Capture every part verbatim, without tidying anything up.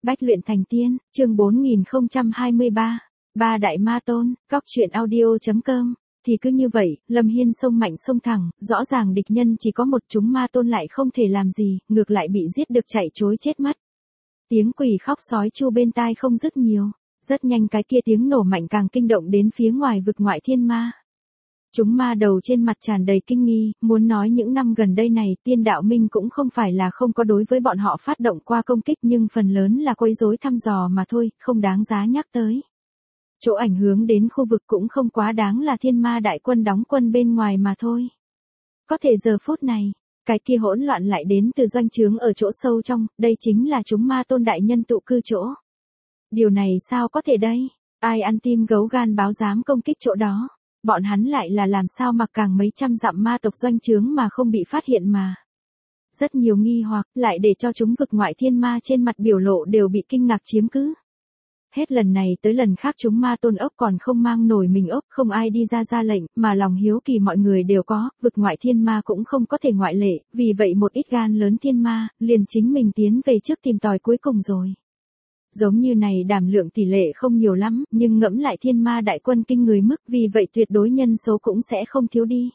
Bách luyện thành tiên, chương bốn nghìn không trăm hai mươi ba. Ba đại ma tôn, góc truyện audio.com. Thì cứ như vậy, Lâm Hiên xông mạnh xông thẳng, rõ ràng địch nhân chỉ có một, chúng ma tôn lại không thể làm gì, ngược lại bị giết được chạy trối chết mất. Tiếng quỷ khóc sói chu bên tai không dứt nhiều, rất nhanh cái kia tiếng nổ mạnh càng kinh động đến phía ngoài vực ngoại thiên ma. Chúng ma đầu trên mặt tràn đầy kinh nghi, muốn nói những năm gần đây này tiên đạo minh cũng không phải là không có đối với bọn họ phát động qua công kích, nhưng phần lớn là quấy rối thăm dò mà thôi, không đáng giá nhắc tới. Chỗ ảnh hưởng đến khu vực cũng không quá đáng là thiên ma đại quân đóng quân bên ngoài mà thôi. Có thể giờ phút này, cái kia hỗn loạn lại đến từ doanh trướng ở chỗ sâu trong, đây chính là chúng ma tôn đại nhân tụ cư chỗ. Điều này sao có thể đây? Ai ăn tim gấu gan báo dám công kích chỗ đó? Bọn hắn lại là làm sao mặc càng mấy trăm dặm ma tộc doanh trướng mà không bị phát hiện mà. Rất nhiều nghi hoặc, lại để cho chúng vực ngoại thiên ma trên mặt biểu lộ đều bị kinh ngạc chiếm cứ. Hết lần này tới lần khác chúng ma tôn ốc còn không mang nổi mình ốc, không ai đi ra ra lệnh, mà lòng hiếu kỳ mọi người đều có, vực ngoại thiên ma cũng không có thể ngoại lệ, vì vậy một ít gan lớn thiên ma, liền chính mình tiến về trước tìm tòi cuối cùng rồi. Giống như này đảm lượng tỷ lệ không nhiều lắm, nhưng ngẫm lại thiên ma đại quân kinh người mức, vì vậy tuyệt đối nhân số cũng sẽ không thiếu đi.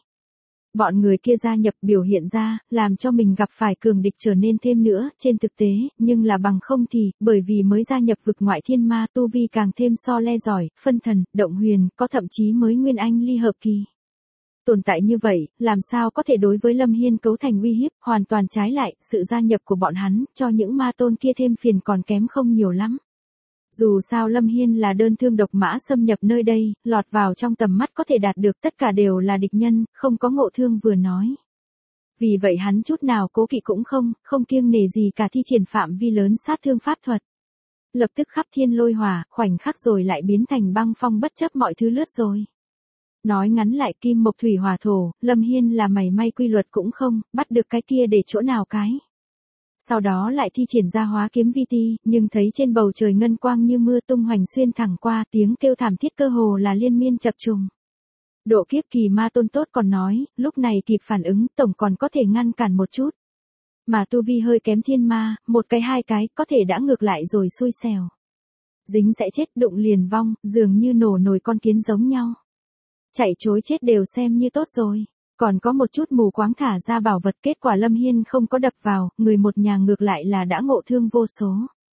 Bọn người kia gia nhập biểu hiện ra, làm cho mình gặp phải cường địch trở nên thêm nữa, trên thực tế, nhưng là bằng không thì, bởi vì mới gia nhập vực ngoại thiên ma tu vi càng thêm so le giỏi, phân thần, động huyền, có thậm chí mới nguyên anh ly hợp kỳ. Tồn tại như vậy, làm sao có thể đối với Lâm Hiên cấu thành uy hiếp, hoàn toàn trái lại, sự gia nhập của bọn hắn, cho những ma tôn kia thêm phiền còn kém không nhiều lắm. Dù sao Lâm Hiên là đơn thương độc mã xâm nhập nơi đây, lọt vào trong tầm mắt có thể đạt được tất cả đều là địch nhân, không có ngộ thương vừa nói. Vì vậy hắn chút nào cố kỵ cũng không, không kiêng nể gì cả thi triển phạm vi lớn sát thương pháp thuật. Lập tức khắp thiên lôi hỏa, khoảnh khắc rồi lại biến thành băng phong bất chấp mọi thứ lướt rồi. Nói ngắn lại kim mộc thủy hỏa thổ, Lâm Hiên là mảy may quy luật cũng không, bắt được cái kia để chỗ nào cái. Sau đó lại thi triển ra hóa kiếm vi ti, nhưng thấy trên bầu trời ngân quang như mưa tung hoành xuyên thẳng qua, tiếng kêu thảm thiết cơ hồ là liên miên chập trùng. Độ kiếp kỳ ma tôn tốt còn nói, lúc này kịp phản ứng tổng còn có thể ngăn cản một chút. Mà tu vi hơi kém thiên ma, một cái hai cái có thể đã ngược lại rồi xui xẻo. Dính sẽ chết, đụng liền vong, dường như nổ nồi con kiến giống nhau. Chạy trối chết đều xem như tốt rồi. Còn có một chút mù quáng thả ra bảo vật, kết quả Lâm Hiên không có đập vào, người một nhà ngược lại là đã ngộ thương vô số.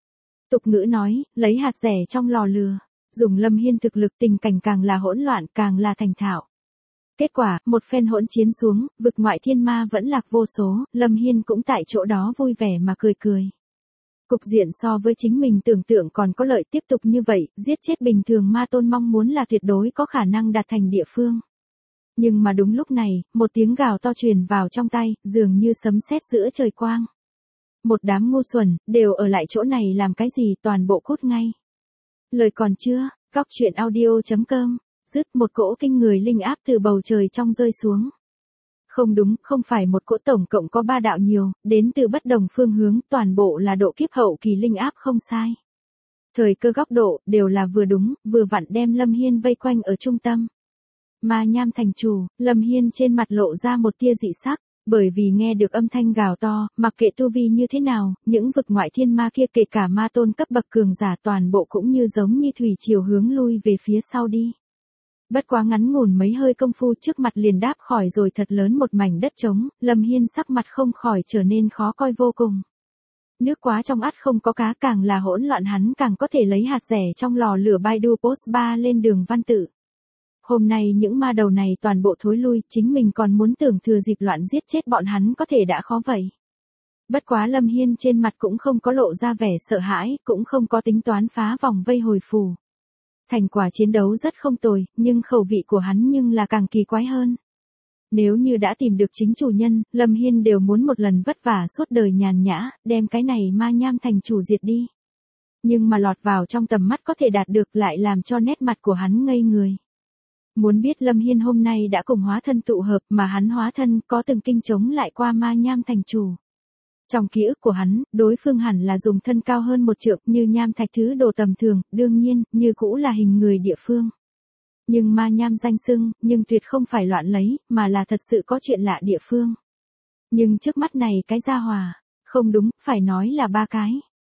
Tục ngữ nói, lấy hạt rẻ trong lò lừa, dùng Lâm Hiên thực lực tình cảnh càng là hỗn loạn càng là thành thạo. Kết quả, một phen hỗn chiến xuống, vực ngoại thiên ma vẫn lạc vô số, Lâm Hiên cũng tại chỗ đó vui vẻ mà cười cười. Cục diện so với chính mình tưởng tượng còn có lợi, tiếp tục như vậy, giết chết bình thường ma tôn mong muốn là tuyệt đối có khả năng đạt thành địa phương. Nhưng mà đúng lúc này, một tiếng gào to truyền vào trong tay, dường như sấm sét giữa trời quang. Một đám ngu xuẩn, đều ở lại chỗ này làm cái gì, toàn bộ cút ngay. Lời còn chưa, góc truyện audio.com, dứt một cỗ kinh người linh áp từ bầu trời trong rơi xuống. Không đúng, không phải một cỗ, tổng cộng có ba đạo nhiều, đến từ bất đồng phương hướng, toàn bộ là độ kiếp hậu kỳ linh áp không sai. Thời cơ góc độ, đều là vừa đúng, vừa vặn đem Lâm Hiên vây quanh ở trung tâm. Ma nham thành chủ, Lâm Hiên trên mặt lộ ra một tia dị sắc, bởi vì nghe được âm thanh gào to, mặc kệ tu vi như thế nào, những vực ngoại thiên ma kia kể cả ma tôn cấp bậc cường giả toàn bộ cũng như giống như thủy triều hướng lui về phía sau đi. Bất quá ngắn ngủn mấy hơi công phu trước mặt liền đáp khỏi rồi thật lớn một mảnh đất trống, Lâm Hiên sắc mặt không khỏi trở nên khó coi vô cùng. Nước quá trong ắt không có cá, càng là hỗn loạn hắn càng có thể lấy hạt rẻ trong lò lửa Baidu Post ba lên đường văn tự. Hôm nay những ma đầu này toàn bộ thối lui, chính mình còn muốn tưởng thừa dịp loạn giết chết bọn hắn có thể đã khó vậy. Bất quá Lâm Hiên trên mặt cũng không có lộ ra vẻ sợ hãi, cũng không có tính toán phá vòng vây hồi phù. Thành quả chiến đấu rất không tồi, nhưng khẩu vị của hắn nhưng là càng kỳ quái hơn. Nếu như đã tìm được chính chủ nhân, Lâm Hiên đều muốn một lần vất vả suốt đời nhàn nhã, đem cái này ma nham thành chủ diệt đi. Nhưng mà lọt vào trong tầm mắt có thể đạt được lại làm cho nét mặt của hắn ngây người. Muốn biết Lâm Hiên hôm nay đã cùng hóa thân tụ hợp, mà hắn hóa thân có từng kinh chống lại qua ma nham thành chủ. Trong ký ức của hắn, đối phương hẳn là dùng thân cao hơn một trượng, như nham thạch thứ đồ tầm thường, đương nhiên, như cũ là hình người địa phương. Nhưng ma nham danh xưng, nhưng tuyệt không phải loạn lấy, mà là thật sự có chuyện lạ địa phương. Nhưng trước mắt này cái gia hòa, không đúng, phải nói là ba cái.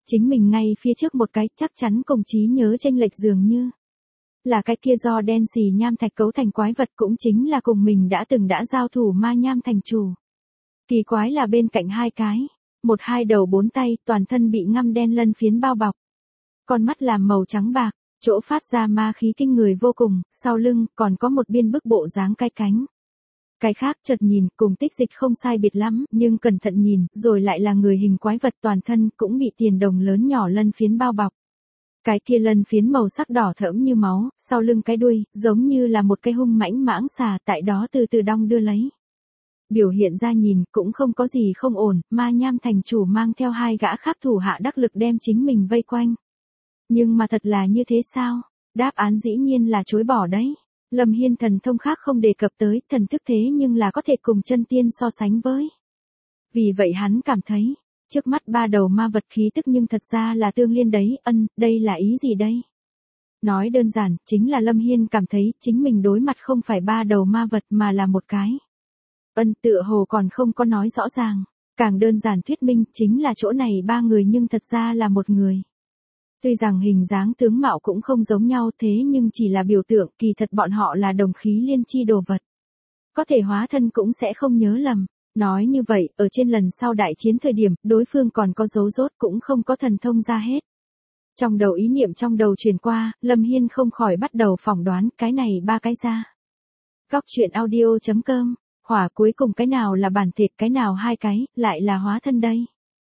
chính mình ngay phía trước một cái chắc chắn cùng trí nhớ chênh lệch dường như. Là cái kia do đen xì nham thạch cấu thành quái vật cũng chính là cùng mình đã từng đã giao thủ ma nham thành chủ. Kỳ quái là bên cạnh hai cái, một hai đầu bốn tay, toàn thân bị ngăm đen lân phiến bao bọc. Con mắt làm màu trắng bạc, chỗ phát ra ma khí kinh người vô cùng, sau lưng còn có một biên bức bộ dáng cái cánh. Cái khác chợt nhìn cùng Tích Dịch không sai biệt lắm, nhưng cẩn thận nhìn, rồi lại là người hình quái vật toàn thân cũng bị tiền đồng lớn nhỏ lân phiến bao bọc. Cái kia lân phiến màu sắc đỏ thẫm như máu, sau lưng cái đuôi, giống như là một cái hung mãnh mãng xà tại đó từ từ đong đưa lấy. Biểu hiện ra nhìn cũng không có gì không ổn, ma nham thành chủ mang theo hai gã khác thủ hạ đắc lực đem chính mình vây quanh. Nhưng mà thật là như thế sao? Đáp án dĩ nhiên là chối bỏ đấy. Lâm Hiên thần thông khác không đề cập tới, thần thức thế nhưng là có thể cùng chân tiên so sánh với. Vì vậy hắn cảm thấy, trước mắt ba đầu ma vật khí tức nhưng thật ra là tương liên đấy, ân, đây là ý gì đây? Nói đơn giản, chính là Lâm Hiên cảm thấy chính mình đối mặt không phải ba đầu ma vật mà là một cái. Ân, tựa hồ còn không có nói rõ ràng, càng đơn giản thuyết minh chính là chỗ này ba người nhưng thật ra là một người. Tuy rằng hình dáng tướng mạo cũng không giống nhau thế nhưng chỉ là biểu tượng, kỳ thật bọn họ là đồng khí liên chi đồ vật. Có thể hóa thân cũng sẽ không nhớ lầm. Nói như vậy, ở trên lần sau đại chiến thời điểm, đối phương còn có dấu rốt cũng không có thần thông ra hết. Trong đầu ý niệm trong đầu truyền qua, Lâm Hiên không khỏi bắt đầu phỏng đoán cái này ba cái ra. Góc truyện audio chấm com, hỏa cuối cùng cái nào là bản thịt cái nào hai cái, lại là hóa thân đây.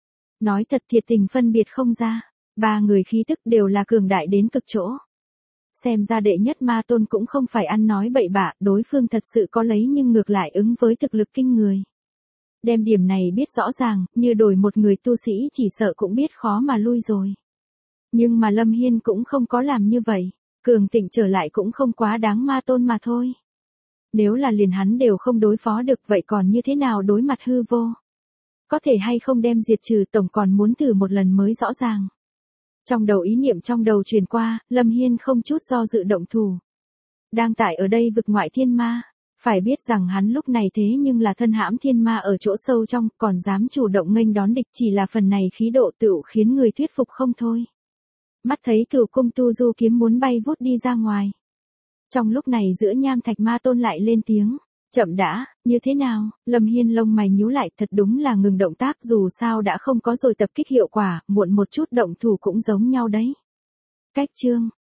Nói thật thiệt tình phân biệt không ra. Ba người khí tức đều là cường đại đến cực chỗ. Xem ra đệ nhất ma tôn cũng không phải ăn nói bậy bạ, đối phương thật sự có lấy nhưng ngược lại ứng với thực lực kinh người. Đem điểm này biết rõ ràng, như đổi một người tu sĩ chỉ sợ cũng biết khó mà lui rồi. Nhưng mà Lâm Hiên cũng không có làm như vậy, cường tịnh trở lại cũng không quá đáng ma tôn mà thôi. Nếu là liền hắn đều không đối phó được vậy còn như thế nào đối mặt hư vô? Có thể hay không đem diệt trừ tổng còn muốn thử một lần mới rõ ràng. Trong đầu ý niệm trong đầu truyền qua, Lâm Hiên không chút do dự động thủ. Đang tại ở đây vực ngoại thiên ma, phải biết rằng hắn lúc này thế nhưng là thân hãm thiên ma ở chỗ sâu trong, còn dám chủ động nghênh đón địch, chỉ là phần này khí độ tựu khiến người thuyết phục không thôi. Mắt thấy Cửu Cung tu du kiếm muốn bay vút đi ra ngoài. Trong lúc này giữa nham thạch ma tôn lại lên tiếng. Chậm đã, như thế nào? Lâm Hiên lông mày nhíu lại, thật đúng là ngừng động tác, dù sao đã không có rồi tập kích hiệu quả, muộn một chút động thủ cũng giống nhau đấy. Cách chương,